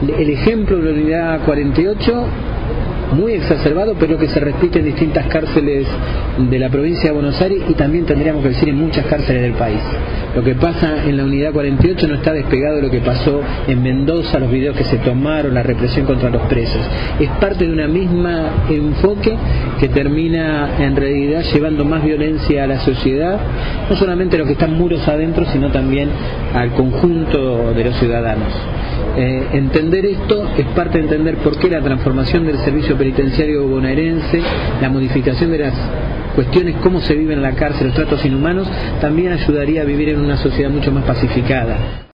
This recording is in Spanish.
el ejemplo de la unidad 48, muy exacerbado, pero que se repite en distintas cárceles de la provincia de Buenos Aires y también tendríamos que decir en muchas cárceles del país. Lo que pasa en la unidad 48 no está despegado de lo que pasó en Mendoza, los videos que se tomaron, la represión contra los presos. Es parte de una misma enfoque que termina en realidad llevando más violencia a la sociedad, no solamente a los que están muros adentro, sino también al conjunto de los ciudadanos. Entender esto es parte de entender por qué la transformación del servicio penitenciario bonaerense, la modificación de las cuestiones, cómo se vive en la cárcel, los tratos inhumanos, también ayudaría a vivir en una sociedad mucho más pacificada.